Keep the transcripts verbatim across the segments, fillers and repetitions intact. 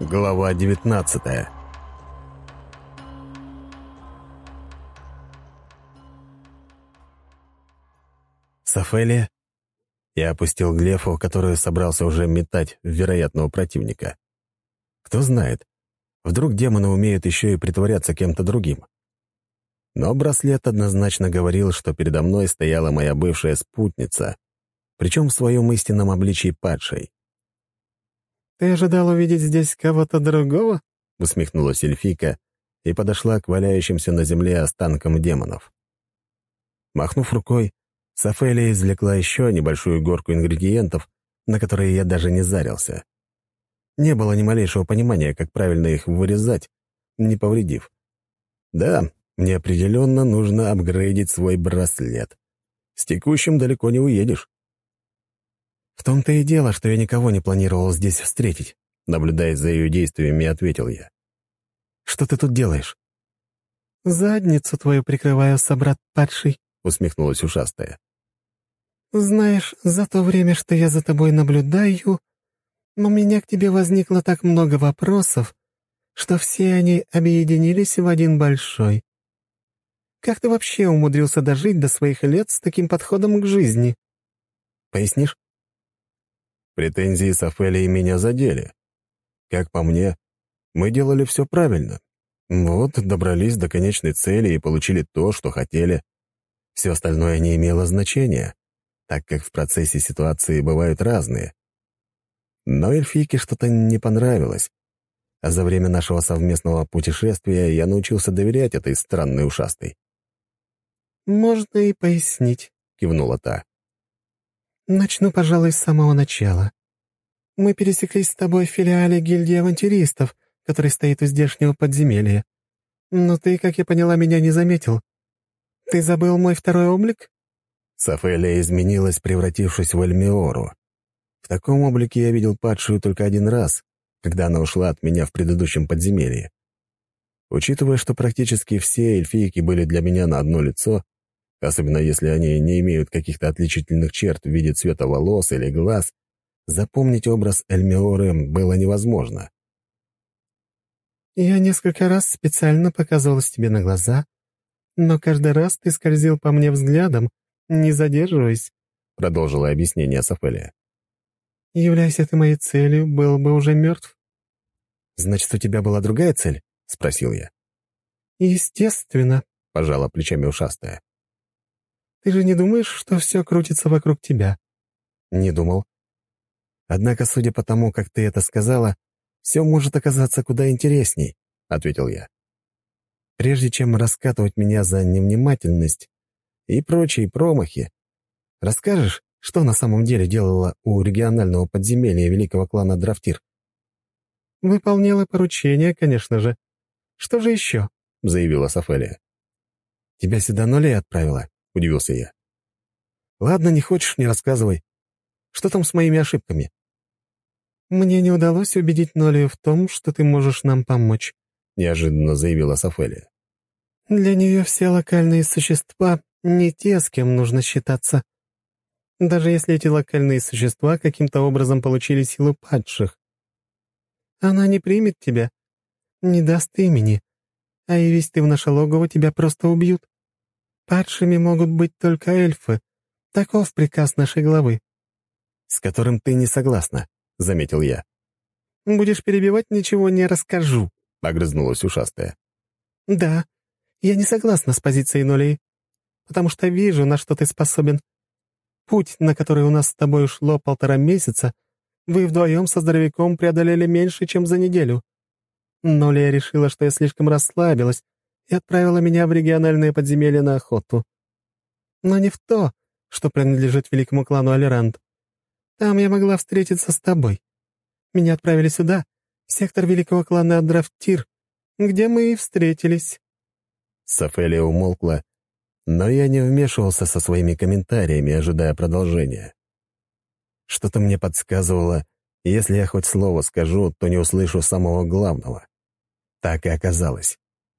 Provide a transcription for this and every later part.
Глава девятнадцатая. Сафелия? Я опустил глефу, которую собрался уже метать в вероятного противника. Кто знает, вдруг демоны умеют еще и притворяться кем-то другим. Но браслет однозначно говорил, что передо мной стояла моя бывшая спутница, причем в своем истинном обличии падшей. «Ты ожидал увидеть здесь кого-то другого?» — усмехнулась эльфийка и подошла к валяющимся на земле останкам демонов. Махнув рукой, Сафелия извлекла еще небольшую горку ингредиентов, на которые я даже не зарился. Не было ни малейшего понимания, как правильно их вырезать, не повредив. Да, мне определенно нужно апгрейдить свой браслет. С текущим далеко не уедешь. «В том-то и дело, что я никого не планировал здесь встретить», наблюдая за ее действиями, ответил я. «Что ты тут делаешь?» «Задницу твою прикрываю, собрат падший», — усмехнулась ушастая. «Знаешь, за то время, что я за тобой наблюдаю, у меня к тебе возникло так много вопросов, что все они объединились в один большой. Как ты вообще умудрился дожить до своих лет с таким подходом к жизни?» «Пояснишь?» Претензии Сафелии меня задели. Как по мне, мы делали все правильно. Вот, добрались до конечной цели и получили то, что хотели. Все остальное не имело значения, так как в процессе ситуации бывают разные. Но эльфийке что-то не понравилось, а за время нашего совместного путешествия я научился доверять этой странной ушастой. «Можно и пояснить», — кивнула та. «Начну, пожалуй, с самого начала. Мы пересеклись с тобой в филиале гильдии авантюристов, который стоит у здешнего подземелья. Но ты, как я поняла, меня не заметил. Ты забыл мой второй облик?» Сафелия изменилась, превратившись в Эльмиору. В таком облике я видел падшую только один раз, когда она ушла от меня в предыдущем подземелье. Учитывая, что практически все эльфийки были для меня на одно лицо, особенно если они не имеют каких-то отличительных черт в виде цвета волос или глаз, запомнить образ Эльмиоры было невозможно. «Я несколько раз специально показывалась тебе на глаза, но каждый раз ты скользил по мне взглядом, не задерживаясь», — продолжила объяснение Сафелия. «Являйся ты моей целью, был бы уже мертв». «Значит, у тебя была другая цель?» — спросил я. «Естественно», — пожала плечами ушастая. «Ты же не думаешь, что все крутится вокруг тебя?» «Не думал. Однако, судя по тому, как ты это сказала, все может оказаться куда интересней», — ответил я. «Прежде чем раскатывать меня за невнимательность и прочие промахи, расскажешь, что на самом деле делала у регионального подземелья великого клана Драфтир?» «Выполняла поручение, конечно же. Что же еще?» — заявила Сафелия. «Тебя сюда Нулей отправила?» — удивился я. «Ладно, не хочешь — не рассказывай. Что там с моими ошибками?» «Мне не удалось убедить Нолию в том, что ты можешь нам помочь», — неожиданно заявила Сафелия. «Для нее все локальные существа не те, с кем нужно считаться. Даже если эти локальные существа каким-то образом получили силу падших. Она не примет тебя, не даст имени, а явись ты в наше логово, тебя просто убьют. Падшими могут быть только эльфы. Таков приказ нашей главы». «С которым ты не согласна», — заметил я. «Будешь перебивать, ничего не расскажу», — огрызнулась ушастая. «Да, я не согласна с позицией Нолей, потому что вижу, на что ты способен. Путь, на который у нас с тобой ушло полтора месяца, вы вдвоем со здоровяком преодолели меньше, чем за неделю. Нолия решила, что я слишком расслабилась, и отправила меня в региональное подземелье на охоту. Но не в то, что принадлежит великому клану Алерант. Там я могла встретиться с тобой. Меня отправили сюда, в сектор великого клана Драфтир, где мы и встретились». Сафелия умолкла, но я не вмешивался со своими комментариями, ожидая продолжения. Что-то мне подсказывало, если я хоть слово скажу, то не услышу самого главного. Так и оказалось.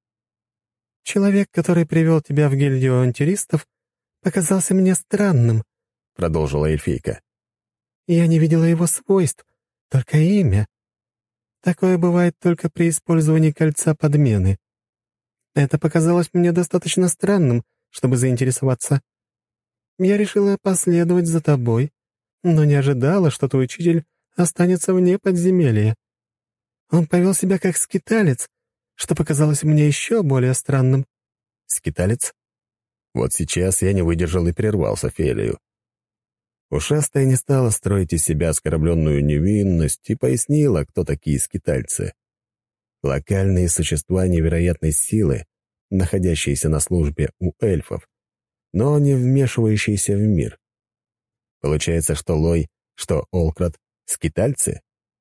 «Человек, который привел тебя в гильдию авантюристов, показался мне странным», — продолжила эльфийка. «Я не видела его свойств, только имя. Такое бывает только при использовании кольца подмены. Это показалось мне достаточно странным, чтобы заинтересоваться. Я решила последовать за тобой, но не ожидала, что твой учитель останется вне подземелья. Он повел себя как скиталец, что показалось мне еще более странным». «Скиталец?» Вот сейчас я не выдержал и прервал Софелию. Ушастая не стала строить из себя оскорбленную невинность и пояснила, кто такие скитальцы. Локальные существа невероятной силы, находящиеся на службе у эльфов, но не вмешивающиеся в мир. Получается, что Лой, что Олкрат — скитальцы?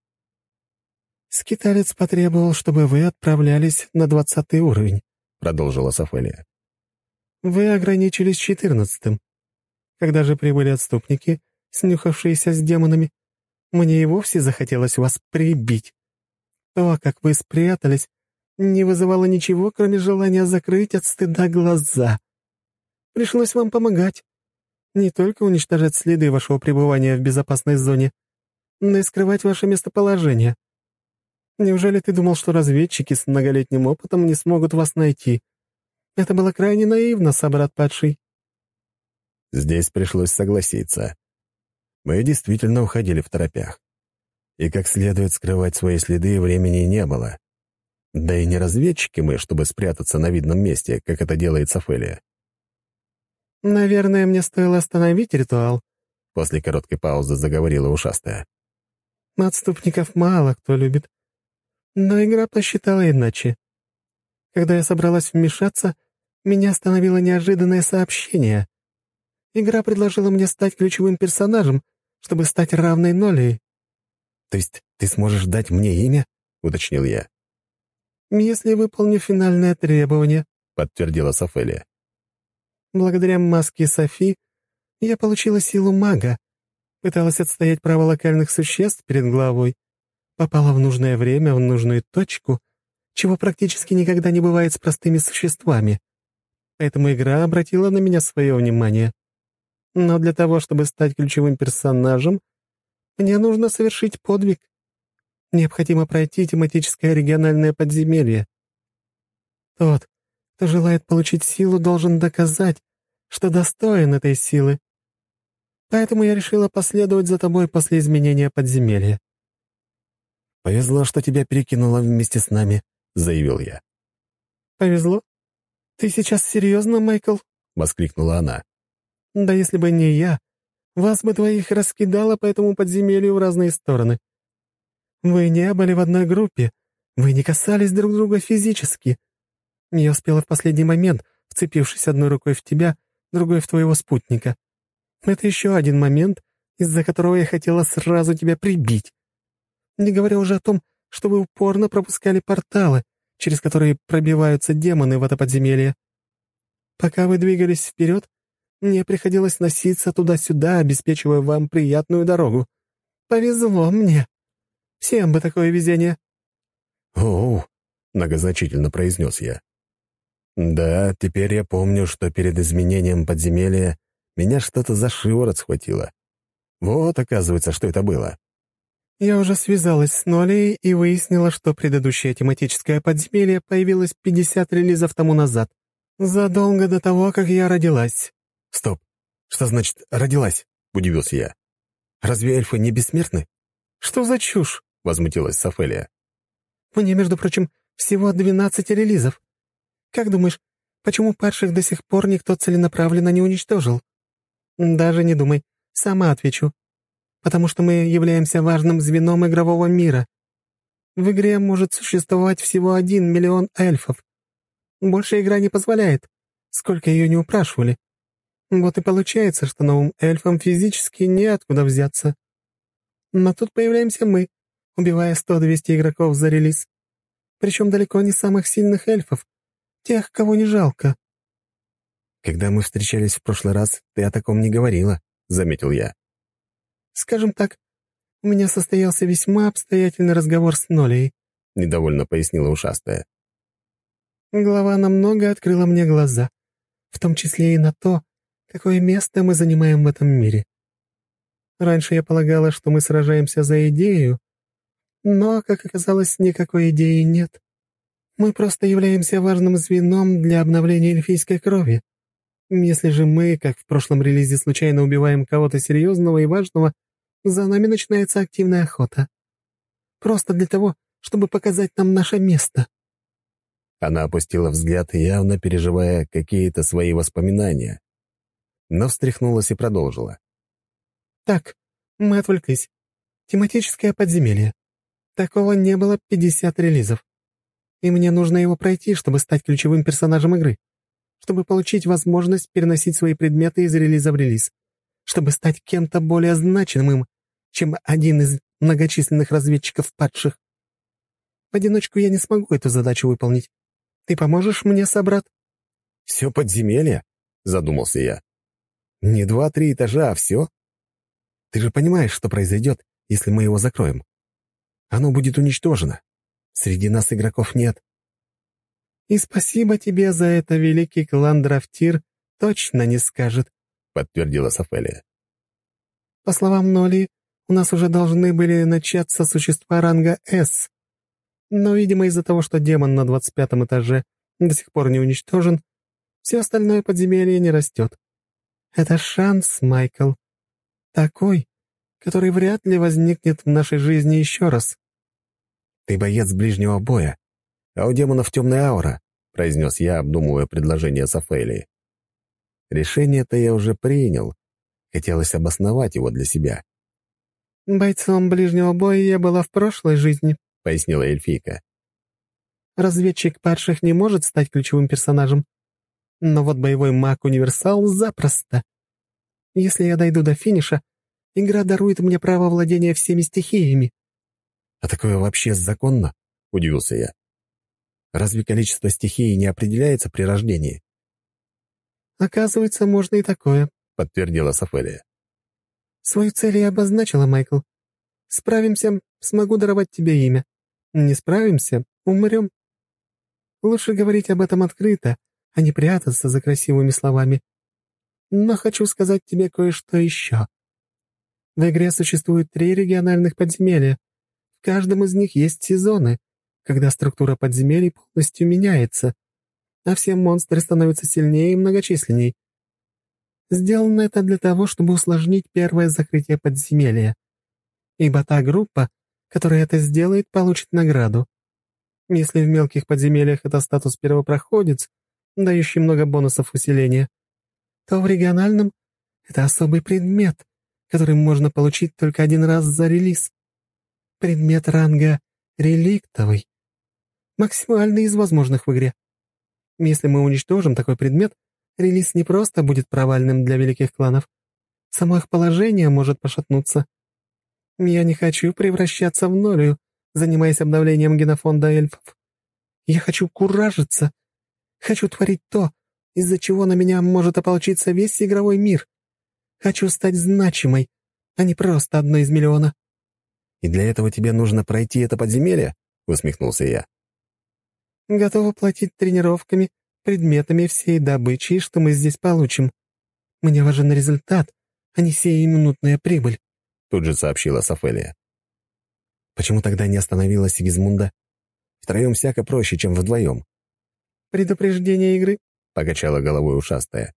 «Скиталец потребовал, чтобы вы отправлялись на двадцатый уровень», — продолжила Софелия. «Вы ограничились четырнадцатым. Когда же прибыли отступники, снюхавшиеся с демонами, мне и вовсе захотелось вас прибить. То, как вы спрятались, не вызывало ничего, кроме желания закрыть от стыда глаза. Пришлось вам помогать. Не только уничтожать следы вашего пребывания в безопасной зоне, но и скрывать ваше местоположение. Неужели ты думал, что разведчики с многолетним опытом не смогут вас найти? Это было крайне наивно, собрат падший». Здесь пришлось согласиться. Мы действительно уходили в торопях. И как следует скрывать свои следы времени не было. Да и не разведчики мы, чтобы спрятаться на видном месте, как это делает Софелия. «Наверное, мне стоило остановить ритуал», — после короткой паузы заговорила ушастая. «Отступников мало кто любит. Но игра посчитала иначе. Когда я собралась вмешаться, меня остановило неожиданное сообщение. Игра предложила мне стать ключевым персонажем, чтобы стать равной Нолии». «То есть ты сможешь дать мне имя?» — уточнил я. «Если выполню финальное требование», — подтвердила Софелия. «Благодаря маске Софи я получила силу мага, пыталась отстоять право локальных существ перед главой, попала в нужное время, в нужную точку, чего практически никогда не бывает с простыми существами. Поэтому игра обратила на меня свое внимание. Но для того, чтобы стать ключевым персонажем, мне нужно совершить подвиг. Необходимо пройти тематическое региональное подземелье. Тот, кто желает получить силу, должен доказать, что достоин этой силы. Поэтому я решила последовать за тобой после изменения подземелья». «Повезло, что тебя перекинуло вместе с нами», — заявил я. «Повезло? Ты сейчас серьезно, Майкл?» — воскликнула она. «Да если бы не я, вас бы двоих раскидало по этому подземелью в разные стороны. Вы не были в одной группе, вы не касались друг друга физически. Я успела в последний момент, вцепившись одной рукой в тебя, другой в твоего спутника. Это еще один момент, из-за которого я хотела сразу тебя прибить. Не говоря уже о том, что вы упорно пропускали порталы, через которые пробиваются демоны в это подземелье. Пока вы двигались вперед, мне приходилось носиться туда-сюда, обеспечивая вам приятную дорогу. Повезло мне. Всем бы такое везение». «Оу», — многозначительно произнес я. «Да, теперь я помню, что перед изменением подземелья меня что-то за шиворот схватило. Вот, оказывается, что это было». «Я уже связалась с Нолей и выяснила, что предыдущее тематическое подземелье появилось пятьдесят релизов тому назад, задолго до того, как я родилась». «Стоп! Что значит «родилась»?» — удивился я. «Разве эльфы не бессмертны?» «Что за чушь?» — возмутилась Софелия. «Мне, между прочим, всего двенадцать релизов. Как думаешь, почему падших до сих пор никто целенаправленно не уничтожил? Даже не думай, сама отвечу. Потому что мы являемся важным звеном игрового мира. В игре может существовать всего один миллион эльфов. Больше игра не позволяет, сколько ее не упрашивали. Вот и получается, что новым эльфам физически неоткуда взяться. Но тут появляемся мы, убивая сто-двести игроков за релиз. Причем далеко не самых сильных эльфов, тех, кого не жалко». «Когда мы встречались в прошлый раз, ты о таком не говорила», — заметил я. «Скажем так, у меня состоялся весьма обстоятельный разговор с Нолей», — недовольно пояснила ушастая. «Глава намного открыла мне глаза, в том числе и на то, какое место мы занимаем в этом мире. Раньше я полагала, что мы сражаемся за идею, Но, как оказалось, никакой идеи нет. Мы просто являемся важным звеном для обновления эльфийской крови. Если же мы, как в прошлом релизе, случайно убиваем кого-то серьезного и важного, за нами начинается активная охота. Просто для того, чтобы показать нам наше место». Она опустила взгляд, явно переживая какие-то свои воспоминания, но встряхнулась и продолжила. «Так, мы отвлеклись. Тематическое подземелье. Такого не было пятьдесят релизов. И мне нужно его пройти, чтобы стать ключевым персонажем игры, чтобы получить возможность переносить свои предметы из релиза в релиз, чтобы стать кем-то более значимым, чем один из многочисленных разведчиков падших. В одиночку я не смогу эту задачу выполнить. Ты поможешь мне, собрат?» «Все подземелье?» — задумался я. «Не два-три этажа, а все? Ты же понимаешь, что произойдет, если мы его закроем? Оно будет уничтожено. Среди нас игроков нет». «И спасибо тебе за это, великий клан Драфтир точно не скажет», — подтвердила Сафелия. «По словам Ноли, у нас уже должны были начаться существа ранга «С». Но, видимо, из-за того, что демон на двадцать пятом этаже до сих пор не уничтожен, все остальное подземелье не растет. Это шанс, Майкл. Такой, который вряд ли возникнет в нашей жизни еще раз». «Ты боец ближнего боя, а у демонов темная аура», — произнес я, обдумывая предложение Сафелии. Решение-то я уже принял. Хотелось обосновать его для себя. «Бойцом ближнего боя я была в прошлой жизни», — пояснила эльфийка. «Разведчик падших не может стать ключевым персонажем, но вот боевой маг-универсал запросто. Если я дойду до финиша, игра дарует мне право владения всеми стихиями». «А такое вообще законно?» — удивился я. «Разве количество стихий не определяется при рождении?» «Оказывается, можно и такое», — подтвердила Сафелия. «Свою цель я обозначила, Майкл. Справимся, смогу даровать тебе имя. Не справимся — умрем. Лучше говорить об этом открыто, а не прятаться за красивыми словами. Но хочу сказать тебе кое-что еще. В игре существует три региональных подземелья. В каждом из них есть сезоны, когда структура подземелий полностью меняется, а все монстры становятся сильнее и многочисленней. Сделано это для того, чтобы усложнить первое закрытие подземелья. Ибо та группа, которая это сделает, получит награду. Если в мелких подземельях это статус первопроходец, дающий много бонусов усиления, то в региональном это особый предмет, который можно получить только один раз за релиз. Предмет ранга реликтовый. Максимальный из возможных в игре. Если мы уничтожим такой предмет, релиз не просто будет провальным для великих кланов. Само их положение может пошатнуться. Я не хочу превращаться в Нолию, занимаясь обновлением генофонда эльфов. Я хочу куражиться. Хочу творить то, из-за чего на меня может ополчиться весь игровой мир. Хочу стать значимой, а не просто одной из миллиона». «И для этого тебе нужно пройти это подземелье?» — усмехнулся я. «Готова платить тренировками, предметами всей добычи, что мы здесь получим. Мне важен результат, а не сиюминутная прибыль», — тут же сообщила Сафелия. «Почему тогда не остановилась Сигизмунда? Втроем всяко проще, чем вдвоем». «Предупреждение игры», — покачала головой ушастая.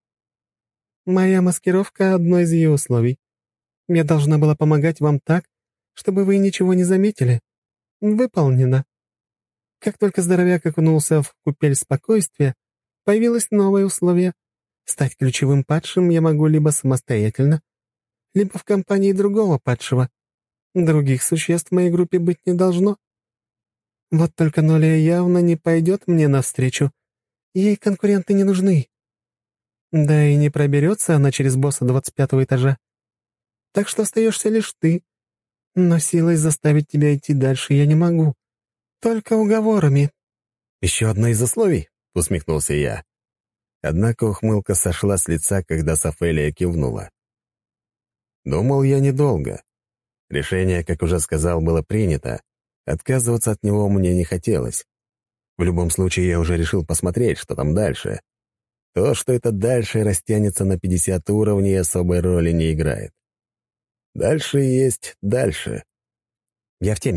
«Моя маскировка — одно из ее условий. Я должна была помогать вам так, чтобы вы ничего не заметили. Выполнено. Как только здоровяк окунулся в купель спокойствия, появилось новое условие. Стать ключевым падшим я могу либо самостоятельно, либо в компании другого падшего. Других существ в моей группе быть не должно. Вот только Нолия явно не пойдет мне навстречу. Ей конкуренты не нужны. Да и не проберется она через босса двадцать пятого этажа. Так что остаешься лишь ты. Но силой заставить тебя идти дальше я не могу. Только уговорами». «Еще одно из условий?» — усмехнулся я. Однако ухмылка сошла с лица, когда Сафелия кивнула. Думал я недолго. Решение, как уже сказал, было принято. Отказываться от него мне не хотелось. В любом случае, я уже решил посмотреть, что там дальше. То, что это дальше растянется на пятьдесят уровней, особой роли не играет. Дальше есть дальше. «Я в теме»,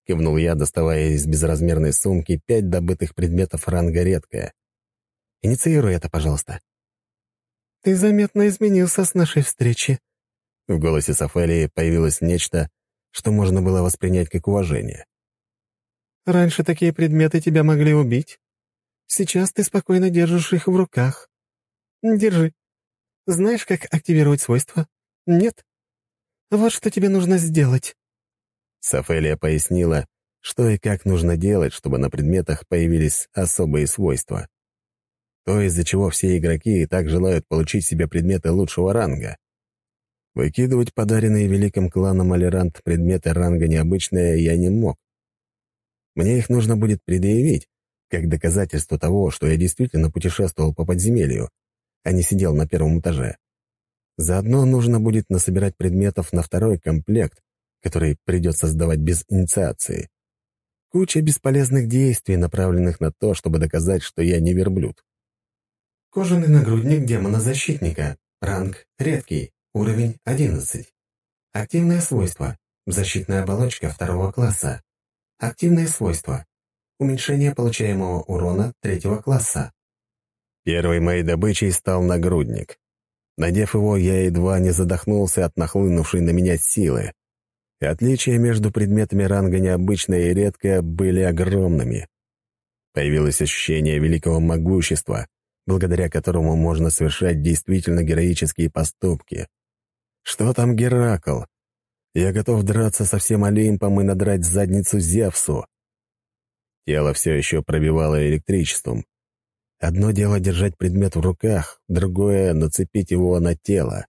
— кивнул я, доставая из безразмерной сумки пять добытых предметов ранга редкая. «Инициируй это, пожалуйста». «Ты заметно изменился с нашей встречи». В голосе Сафелии появилось нечто, что можно было воспринять как уважение. «Раньше такие предметы тебя могли убить. Сейчас ты спокойно держишь их в руках. Держи. Знаешь, как активировать свойства? Нет? Вот что тебе нужно сделать». Сафелия пояснила, что и как нужно делать, чтобы на предметах появились особые свойства. То, из-за чего все игроки и так желают получить себе предметы лучшего ранга. Выкидывать подаренные великим кланом Алерант предметы ранга необычные я не мог. Мне их нужно будет предъявить, как доказательство того, что я действительно путешествовал по подземелью, а не сидел на первом этаже. Заодно нужно будет насобирать предметов на второй комплект, который придется сдавать без инициации. Куча бесполезных действий, направленных на то, чтобы доказать, что я не верблюд. Кожаный нагрудник демона-защитника. Ранг редкий. Уровень одиннадцать. Активное свойство. Защитная оболочка второго класса. Активное свойство. Уменьшение получаемого урона третьего класса. Первой моей добычей стал нагрудник. Надев его, я едва не задохнулся от нахлынувшей на меня силы. И отличия между предметами ранга необычное и редкое были огромными. Появилось ощущение великого могущества, благодаря которому можно совершать действительно героические поступки. Что там Геракл? Я готов драться со всем Олимпом и надрать задницу Зевсу. Тело все еще пробивало электричеством. Одно дело держать предмет в руках, другое — нацепить его на тело.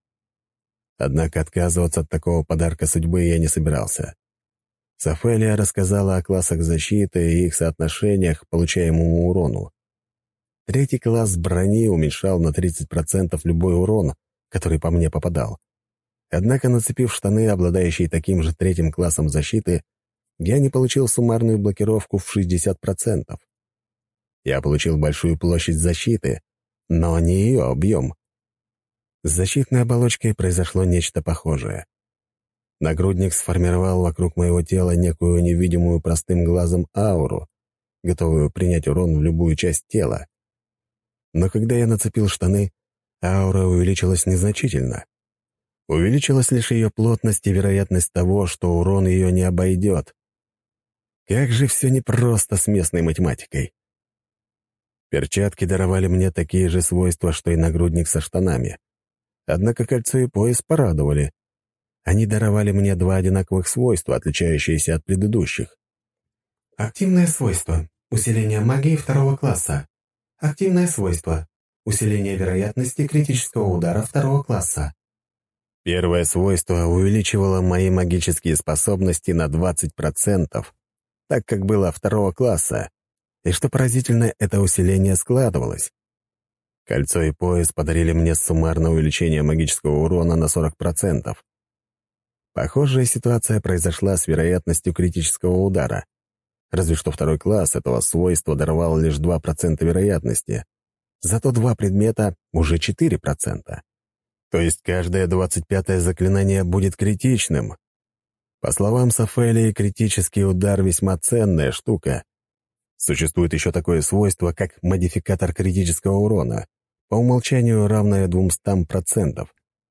Однако отказываться от такого подарка судьбы я не собирался. Сафелия рассказала о классах защиты и их соотношениях к получаемому урону. Третий класс брони уменьшал на тридцать процентов любой урон, который по мне попадал. Однако, нацепив штаны, обладающие таким же третьим классом защиты, я не получил суммарную блокировку в шестьдесят процентов. Я получил большую площадь защиты, но не ее объем. С защитной оболочкой произошло нечто похожее. Нагрудник сформировал вокруг моего тела некую невидимую простым глазом ауру, готовую принять урон в любую часть тела. Но когда я нацепил штаны, аура увеличилась незначительно. Увеличилась лишь ее плотность и вероятность того, что урон ее не обойдет. Как же все непросто с местной математикой. Перчатки даровали мне такие же свойства, что и нагрудник со штанами. Однако кольцо и пояс порадовали. Они даровали мне два одинаковых свойства, отличающиеся от предыдущих. Активное свойство. Усиление магии второго класса. Активное свойство. Усиление вероятности критического удара второго класса. Первое свойство увеличивало мои магические способности на двадцать процентов, так как было второго класса, и, что поразительно, это усиление складывалось. Кольцо и пояс подарили мне суммарное увеличение магического урона на сорок процентов. Похожая ситуация произошла с вероятностью критического удара, разве что второй класс этого свойства даровал лишь два процента вероятности, зато два предмета — уже четыре процента. То есть каждое двадцать пятое заклинание будет критичным. По словам Сафелии, критический удар — весьма ценная штука. Существует еще такое свойство, как модификатор критического урона, по умолчанию равное двумстам процентам.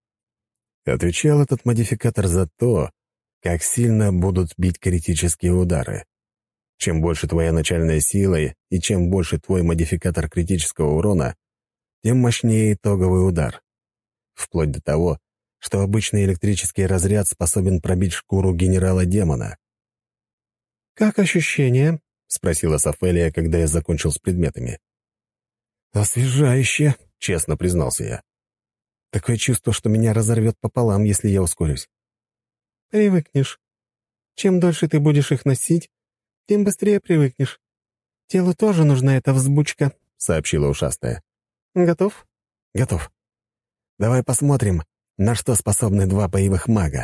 Отвечал этот модификатор за то, как сильно будут бить критические удары. Чем больше твоя начальная сила и чем больше твой модификатор критического урона, тем мощнее итоговый удар. Вплоть до того, что обычный электрический разряд способен пробить шкуру генерала-демона. «Как ощущение?» — спросила Сафелия, когда я закончил с предметами. «Освежающе», — честно признался я. «Такое чувство, что меня разорвет пополам, если я ускорюсь». «Привыкнешь. Чем дольше ты будешь их носить, тем быстрее привыкнешь. Телу тоже нужна эта взбучка», — сообщила ушастая. «Готов?» «Готов. Давай посмотрим, на что способны два боевых мага».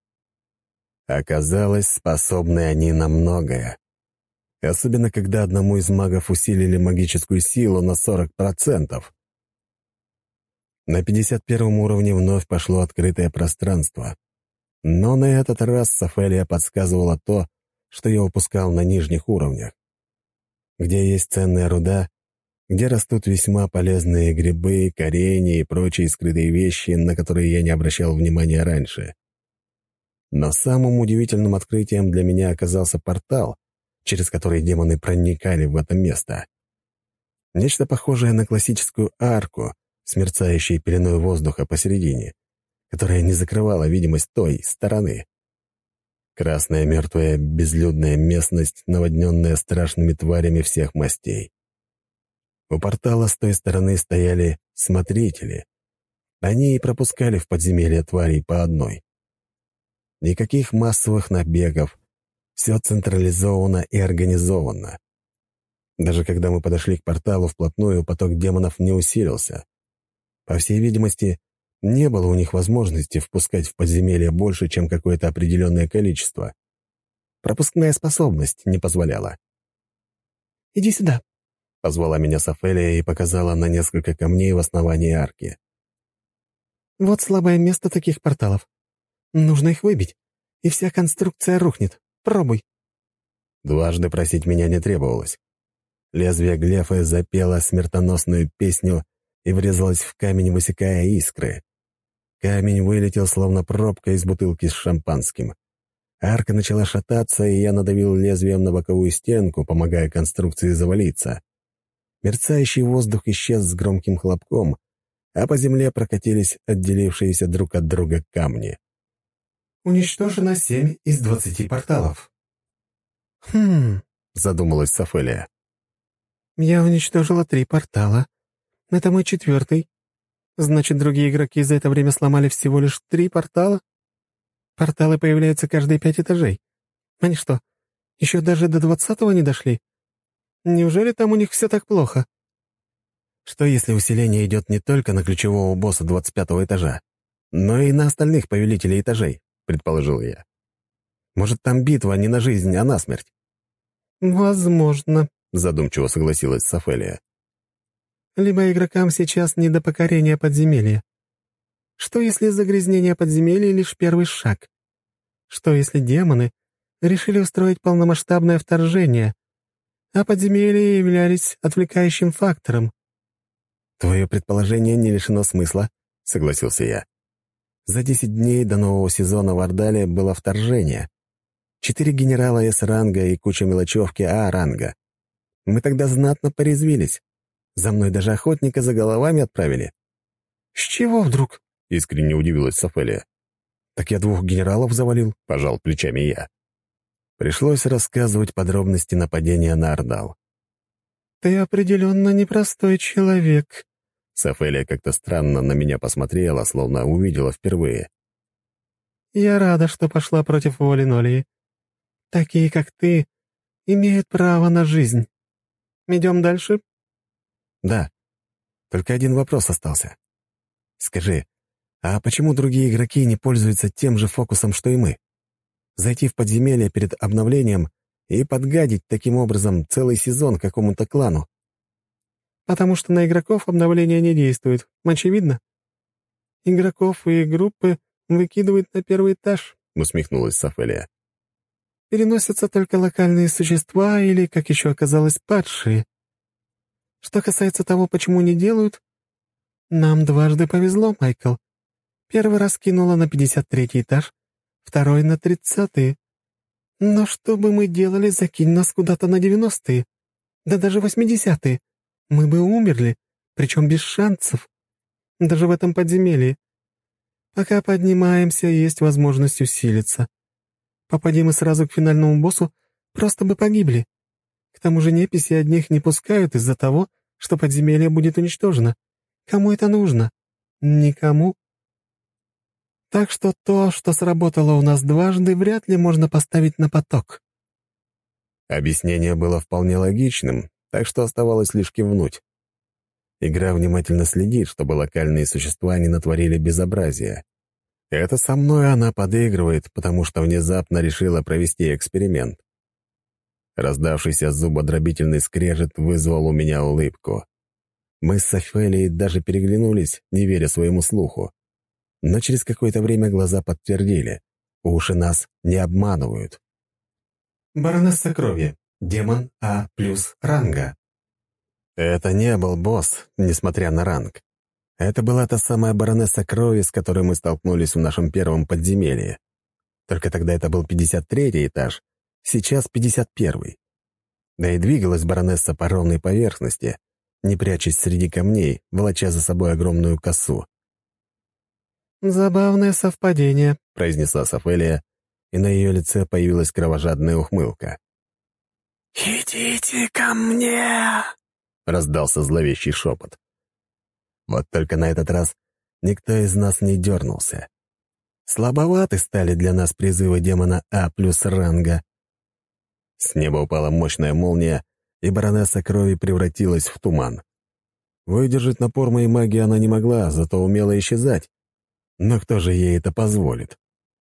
Оказалось, способны они на многое. Особенно, когда одному из магов усилили магическую силу на сорок процентов. На пятьдесят первом уровне вновь пошло открытое пространство. Но на этот раз Сафелия подсказывала то, что я упускал на нижних уровнях, где есть ценная руда, где растут весьма полезные грибы, коренья и прочие скрытые вещи, на которые я не обращал внимания раньше. Но самым удивительным открытием для меня оказался портал, через который демоны проникали в это место. Нечто похожее на классическую арку с мерцающей пеленой воздуха посередине, которая не закрывала видимость той стороны. Красная мертвая безлюдная местность, наводненная страшными тварями всех мастей. У портала с той стороны стояли смотрители. Они и пропускали в подземелье тварей по одной. Никаких массовых набегов. Все централизовано и организовано. Даже когда мы подошли к порталу вплотную, поток демонов не усилился. По всей видимости, не было у них возможности впускать в подземелье больше, чем какое-то определенное количество. Пропускная способность не позволяла. «Иди сюда», — позвала меня Сафелия и показала на несколько камней в основании арки. «Вот слабое место таких порталов. Нужно их выбить, и вся конструкция рухнет. Пробуй». Дважды просить меня не требовалось. Лезвие глефы запело смертоносную песню и врезалось в камень, высекая искры. Камень вылетел, словно пробка из бутылки с шампанским. Арка начала шататься, и я надавил лезвием на боковую стенку, помогая конструкции завалиться. Мерцающий воздух исчез с громким хлопком, а по земле прокатились отделившиеся друг от друга камни. «Уничтожено семь из двадцати порталов». «Хм...» — задумалась Сафелия. «Я уничтожила три портала. Это мой четвертый. Значит, другие игроки за это время сломали всего лишь три портала? Порталы появляются каждые пять этажей. Они что, еще даже до двадцатого не дошли? Неужели там у них все так плохо?» Что если усиление идет не только на ключевого босса двадцать пятого этажа, но и на остальных повелителей этажей, предположил я. Может, там битва не на жизнь, а на смерть? «Возможно», — задумчиво согласилась Сафелия. «Либо игрокам сейчас не до покорения подземелья. Что если загрязнение подземелья — лишь первый шаг? Что если демоны решили устроить полномасштабное вторжение, а подземелья являлись отвлекающим фактором?» «Твое предположение не лишено смысла», — согласился я. «За десять дней до нового сезона в Ордале было вторжение. Четыре генерала С-ранга и куча мелочевки А-ранга. Мы тогда знатно порезвились. За мной даже охотника за головами отправили». «С чего вдруг?» — искренне удивилась Сафелия. «Так я двух генералов завалил», — пожал плечами я. Пришлось рассказывать подробности нападения на Ордал. «Ты определенно непростой человек». Сафелия как-то странно на меня посмотрела, словно увидела впервые. «Я рада, что пошла против воли Нолии. Такие, как ты, имеют право на жизнь. Идем дальше?» «Да. Только один вопрос остался. Скажи, а почему другие игроки не пользуются тем же фокусом, что и мы? Зайти в подземелье перед обновлением и подгадить таким образом целый сезон какому-то клану?» «Потому что на игроков обновление не действует. Очевидно. Игроков и группы выкидывают на первый этаж», — усмехнулась Сафелия. «Переносятся только локальные существа или, как еще оказалось, падшие. Что касается того, почему не делают, нам дважды повезло, Майкл. Первый раз кинула на пятьдесят третий этаж, второй — на тридцатый. Но что бы мы делали, закинь нас куда-то на девяностые, да даже восьмидесятые. Мы бы умерли, причем без шансов. Даже в этом подземелье. Пока поднимаемся, есть возможность усилиться. Попади мы сразу к финальному боссу, просто бы погибли. К тому же неписи одних не пускают из-за того, что подземелье будет уничтожено. Кому это нужно? Никому. Так что то, что сработало у нас дважды, вряд ли можно поставить на поток». Объяснение было вполне логичным, так что оставалось лишь кивнуть. Игра внимательно следит, чтобы локальные существа не натворили безобразия. Это со мной она подыгрывает, потому что внезапно решила провести эксперимент. Раздавшийся зубодробительный скрежет вызвал у меня улыбку. Мы с Софелией даже переглянулись, не веря своему слуху. Но через какое-то время глаза подтвердили. Уши нас не обманывают. Баронесса крови. Демон А плюс ранга. Это не был босс, несмотря на ранг. Это была та самая баронесса крови, с которой мы столкнулись в нашем первом подземелье. Только тогда это был пятьдесят третий этаж, сейчас пятьдесят первый. Да и двигалась баронесса по ровной поверхности, не прячась среди камней, волоча за собой огромную косу. «Забавное совпадение», — произнесла Сафелия, и на ее лице появилась кровожадная ухмылка. «Идите ко мне!» — раздался зловещий шепот. Вот только на этот раз никто из нас не дернулся. Слабоваты стали для нас призывы демона А плюс ранга. С неба упала мощная молния, и баронесса крови превратилась в туман. Выдержать напор моей магии она не могла, зато умела исчезать. Но кто же ей это позволит?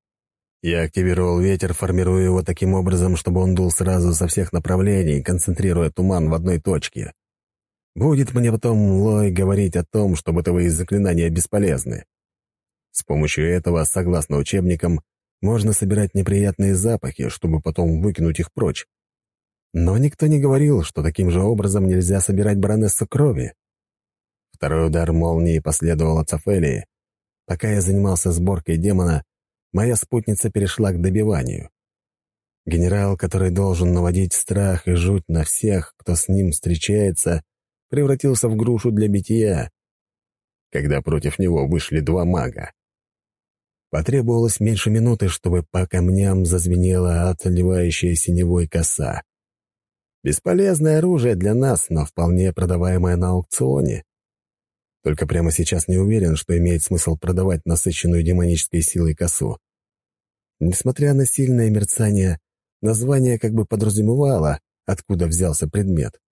Я активировал ветер, формируя его таким образом, чтобы он дул сразу со всех направлений, концентрируя туман в одной точке. Будет мне потом Лой говорить о том, что бытовые заклинания бесполезны. С помощью этого, согласно учебникам, можно собирать неприятные запахи, чтобы потом выкинуть их прочь. Но никто не говорил, что таким же образом нельзя собирать баронессу крови. Второй удар молнии последовал от Сафелии. Пока я занимался сборкой демона, моя спутница перешла к добиванию. Генерал, который должен наводить страх и жуть на всех, кто с ним встречается, превратился в грушу для битья, когда против него вышли два мага. Потребовалось меньше минуты, чтобы по камням зазвенела отливающая синевой коса. Бесполезное оружие для нас, но вполне продаваемое на аукционе. Только прямо сейчас не уверен, что имеет смысл продавать насыщенную демонической силой косу. Несмотря на сильное мерцание, название как бы подразумевало, откуда взялся предмет.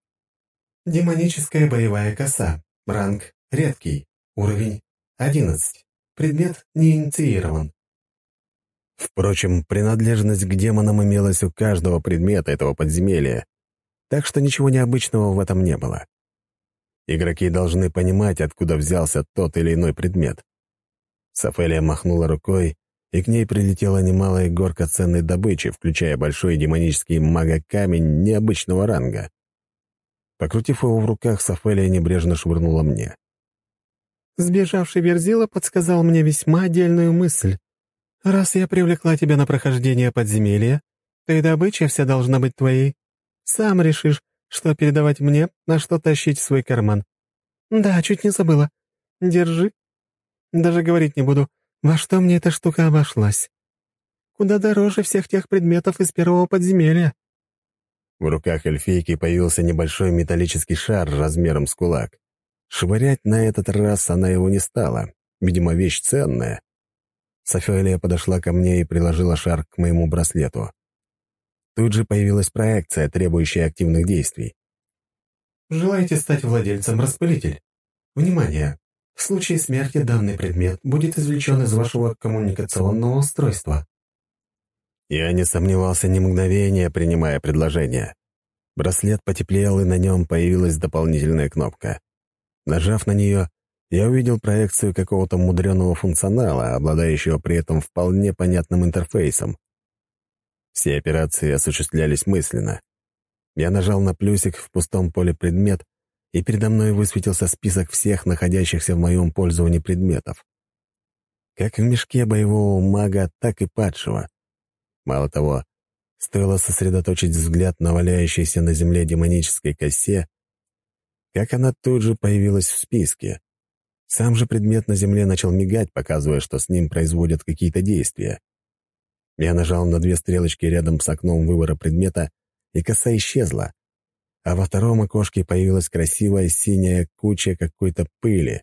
Демоническая боевая коса. Ранг редкий. Уровень одиннадцать. Предмет не инициирован. Впрочем, принадлежность к демонам имелась у каждого предмета этого подземелья, так что ничего необычного в этом не было. Игроки должны понимать, откуда взялся тот или иной предмет. Сафелия махнула рукой, и к ней прилетела немалая горка ценной добычи, включая большой демонический мага-камень необычного ранга. Покрутив его в руках, Сафелия небрежно швырнула мне. «Сбежавший Верзила подсказал мне весьма отдельную мысль. Раз я привлекла тебя на прохождение подземелья, то и добыча вся должна быть твоей. Сам решишь, что передавать мне, а что тащить в свой карман. Да, чуть не забыла. Держи. Даже говорить не буду, во что мне эта штука обошлась. Куда дороже всех тех предметов из первого подземелья». В руках эльфийки появился небольшой металлический шар размером с кулак. Швырять на этот раз она его не стала. Видимо, вещь ценная. Сафелия подошла ко мне и приложила шар к моему браслету. Тут же появилась проекция, требующая активных действий. «Желаете стать владельцем распылитель? Внимание! В случае смерти данный предмет будет извлечен из вашего коммуникационного устройства». Я не сомневался ни мгновения, принимая предложение. Браслет потеплел, и на нем появилась дополнительная кнопка. Нажав на нее, я увидел проекцию какого-то мудреного функционала, обладающего при этом вполне понятным интерфейсом. Все операции осуществлялись мысленно. Я нажал на плюсик в пустом поле предмет, и передо мной высветился список всех находящихся в моем пользовании предметов. Как в мешке боевого мага, так и падшего. Мало того, стоило сосредоточить взгляд на валяющейся на земле демонической косе, как она тут же появилась в списке. Сам же предмет на земле начал мигать, показывая, что с ним производят какие-то действия. Я нажал на две стрелочки рядом с окном выбора предмета, и коса исчезла, а во втором окошке появилась красивая синяя куча какой-то пыли.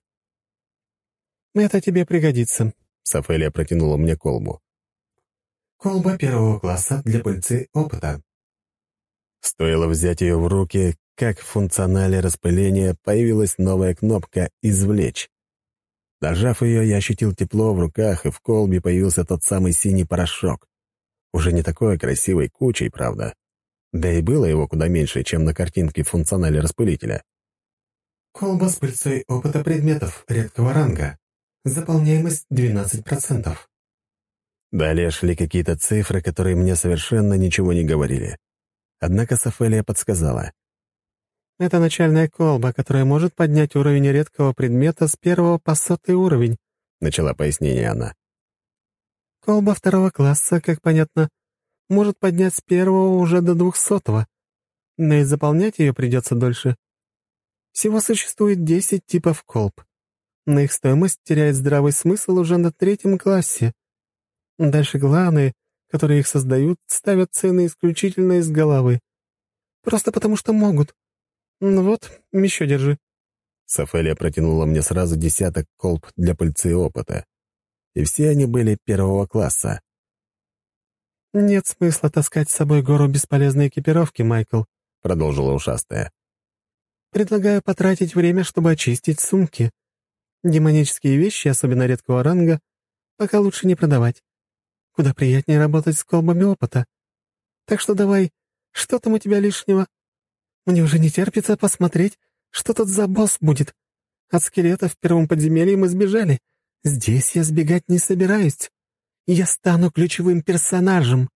«Это тебе пригодится», — Сафелия протянула мне колбу. «Колба первого класса для пыльцы опыта». Стоило взять ее в руки, как в функционале распыления появилась новая кнопка «Извлечь». Нажав ее, я ощутил тепло в руках, и в колбе появился тот самый синий порошок. Уже не такой красивой кучей, правда. Да и было его куда меньше, чем на картинке в функционале распылителя. «Колба с пыльцой опыта предметов редкого ранга. Заполняемость двенадцать процентов». Далее шли какие-то цифры, которые мне совершенно ничего не говорили. Однако Софелия подсказала. Это начальная колба, которая может поднять уровень редкого предмета с первого по сотый уровень, — начала пояснение она. Колба второго класса, как понятно, может поднять с первого уже до двухсотого, но и заполнять ее придется дольше. Всего существует десять типов колб, но их стоимость теряет здравый смысл уже на третьем классе. Дальше главные, которые их создают, ставят цены исключительно из головы. Просто потому что могут. Ну вот, еще держи. Софелия протянула мне сразу десяток колб для пыльцы опыта. И все они были первого класса. «Нет смысла таскать с собой гору бесполезной экипировки, Майкл», — продолжила ушастая. «Предлагаю потратить время, чтобы очистить сумки. Демонические вещи, особенно редкого ранга, пока лучше не продавать. Куда приятнее работать с колбами опыта. Так что давай, что там у тебя лишнего? Мне уже не терпится посмотреть, что тут за босс будет. От скелета в первом подземелье мы сбежали. Здесь я сбегать не собираюсь. Я стану ключевым персонажем».